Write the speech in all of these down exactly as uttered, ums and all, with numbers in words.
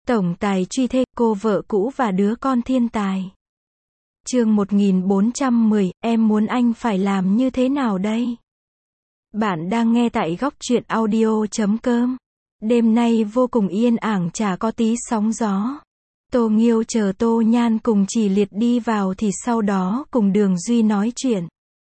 Tổng tài truy thê, cô vợ cũ và đứa con thiên tài. Chương một nghìn bốn trăm mười, em muốn anh phải làm như thế nào đây? Bạn đang nghe tại góc truyện audio chấm com. Đêm nay vô cùng yên ảng, chả có tí sóng gió. Tô Nghiêu chờ Tô Nhan cùng Chỉ Liệt đi vào thì sau đó cùng Đường Duy nói chuyện.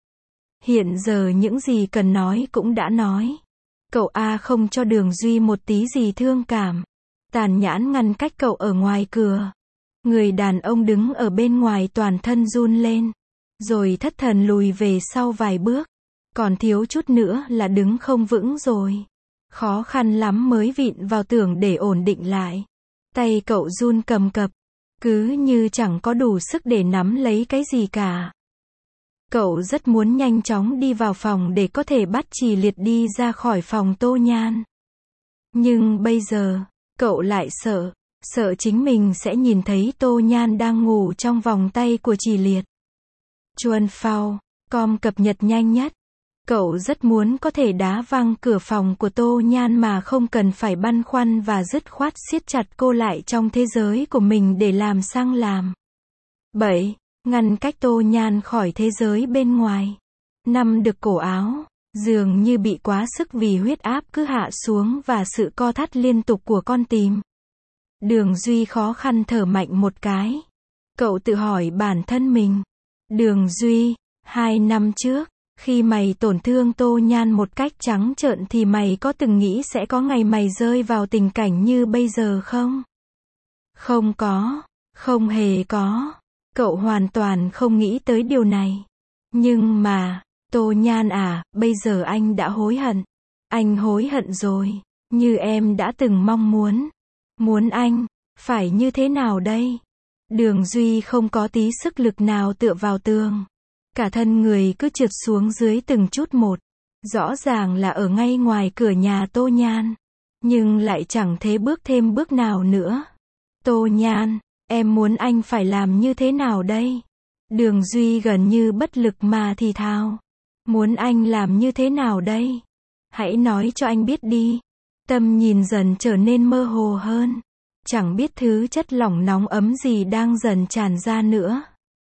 Hiện giờ những gì cần nói cũng đã nói. Cậu A không cho Đường Duy một tí gì thương cảm. Tàn nhãn ngăn cách cậu ở ngoài cửa. Người đàn ông đứng ở bên ngoài toàn thân run lên. Rồi thất thần lùi về sau vài bước. Còn thiếu chút nữa là đứng không vững rồi. Khó khăn lắm mới vịn vào tường để ổn định lại. Tay cậu run cầm cập. Cứ như chẳng có đủ sức để nắm lấy cái gì cả. Cậu rất muốn nhanh chóng đi vào phòng để có thể bắt Chỉ Liệt đi ra khỏi phòng Tô Nhan. Nhưng bây giờ, cậu lại sợ. Sợ chính mình sẽ nhìn thấy Tô Nhan đang ngủ trong vòng tay của Chỉ Liệt. Chuan Phao, com cập nhật nhanh nhất. Cậu rất muốn có thể đá văng cửa phòng của Tô Nhan mà không cần phải băn khoăn và dứt khoát siết chặt cô lại trong thế giới của mình để làm sang làm. bảy. Ngăn cách Tô Nhan khỏi thế giới bên ngoài. Năm. Được cổ áo, dường như bị quá sức vì huyết áp cứ hạ xuống và sự co thắt liên tục của con tim. Đường Duy khó khăn thở mạnh một cái. Cậu tự hỏi bản thân mình. Đường Duy, hai năm trước, khi mày tổn thương Tô Nhan một cách trắng trợn thì mày có từng nghĩ sẽ có ngày mày rơi vào tình cảnh như bây giờ không? Không có, không hề có. Cậu hoàn toàn không nghĩ tới điều này. Nhưng mà, Tô Nhan à, bây giờ anh đã hối hận. Anh hối hận rồi, như em đã từng mong muốn. Muốn anh, phải như thế nào đây? Đường Duy không có tí sức lực nào tựa vào tường. Cả thân người cứ trượt xuống dưới từng chút một. Rõ ràng là ở ngay ngoài cửa nhà Tô Nhan. Nhưng lại chẳng thế bước thêm bước nào nữa. Tô Nhan, em muốn anh phải làm như thế nào đây? Đường Duy gần như bất lực mà thì thào. Muốn anh làm như thế nào đây? Hãy nói cho anh biết đi. Tâm nhìn dần trở nên mơ hồ hơn. Chẳng biết thứ chất lỏng nóng ấm gì đang dần tràn ra nữa.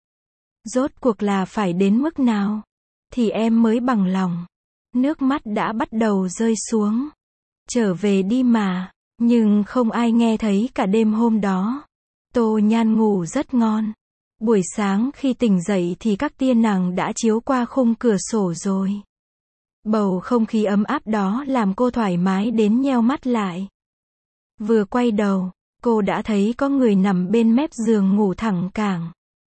Rốt cuộc là phải đến mức nào thì em mới bằng lòng. Nước mắt đã bắt đầu rơi xuống. Trở về đi mà. Nhưng không ai nghe thấy cả đêm hôm đó. Tô Nhan ngủ rất ngon. Buổi sáng khi tỉnh dậy thì các tia nắng đã chiếu qua khung cửa sổ rồi. Bầu không khí ấm áp đó làm cô thoải mái đến nheo mắt lại. Vừa quay đầu, cô đã thấy có người nằm bên mép giường ngủ thẳng cẳng.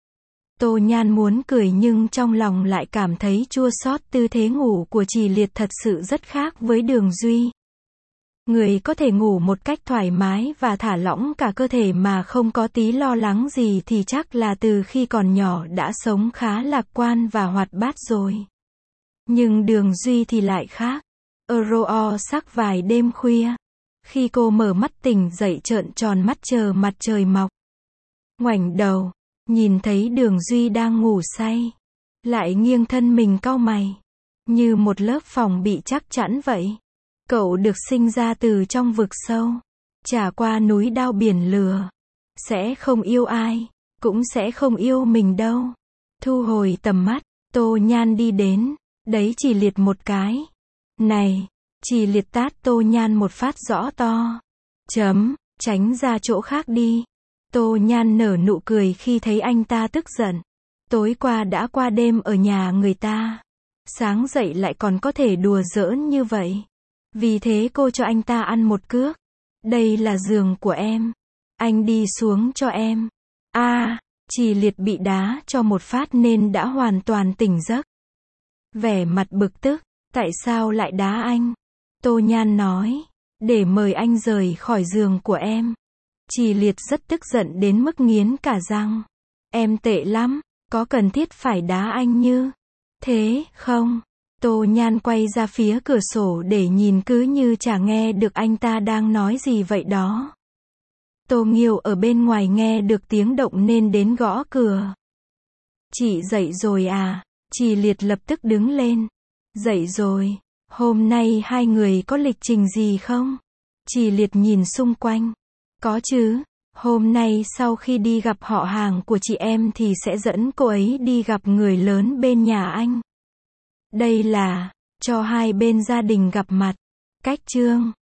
Tô Nhan muốn cười nhưng trong lòng lại cảm thấy chua xót. Tư thế ngủ của Chỉ Liệt thật sự rất khác với Đường Duy. Người có thể ngủ một cách thoải mái và thả lỏng cả cơ thể mà không có tí lo lắng gì thì chắc là từ khi còn nhỏ đã sống khá lạc quan và hoạt bát rồi. Nhưng Đường Duy thì lại khác. Euro sắc vài đêm khuya. Khi cô mở mắt tỉnh dậy trợn tròn mắt chờ mặt trời mọc. Ngoảnh đầu, nhìn thấy Đường Duy đang ngủ say. Lại nghiêng thân mình cau mày. Như một lớp phòng bị chắc chắn vậy. Cậu được sinh ra từ trong vực sâu. Trải qua núi đao biển lửa. Sẽ không yêu ai. Cũng sẽ không yêu mình đâu. Thu hồi tầm mắt, Tô Nhan đi đến. Đấy Chỉ Liệt một cái. Này, Chỉ Liệt tát Tô Nhan một phát rõ to. Chấm, tránh ra chỗ khác đi. Tô Nhan nở nụ cười khi thấy anh ta tức giận. Tối qua đã qua đêm ở nhà người ta. Sáng dậy lại còn có thể đùa giỡn như vậy. Vì thế cô cho anh ta ăn một cước. Đây là giường của em. Anh đi xuống cho em. A, à, Chỉ Liệt bị đá cho một phát nên đã hoàn toàn tỉnh giấc. Vẻ mặt bực tức. Tại sao lại đá anh? Tô Nhan nói. Để mời anh rời khỏi giường của em. Chỉ Liệt rất tức giận đến mức nghiến cả răng. Em tệ lắm. Có cần thiết phải đá anh như thế không? Tô Nhan quay ra phía cửa sổ để nhìn cứ như chả nghe được anh ta đang nói gì vậy đó. Tô Nghiêu ở bên ngoài nghe được tiếng động nên đến gõ cửa. Chị dậy rồi à? Chỉ Liệt lập tức đứng lên. Dậy rồi. Hôm nay hai người có lịch trình gì không? Chỉ Liệt nhìn xung quanh. Có chứ. Hôm nay sau khi đi gặp họ hàng của chị em thì sẽ dẫn cô ấy đi gặp người lớn bên nhà anh. Đây là cho hai bên gia đình gặp mặt. Cách chương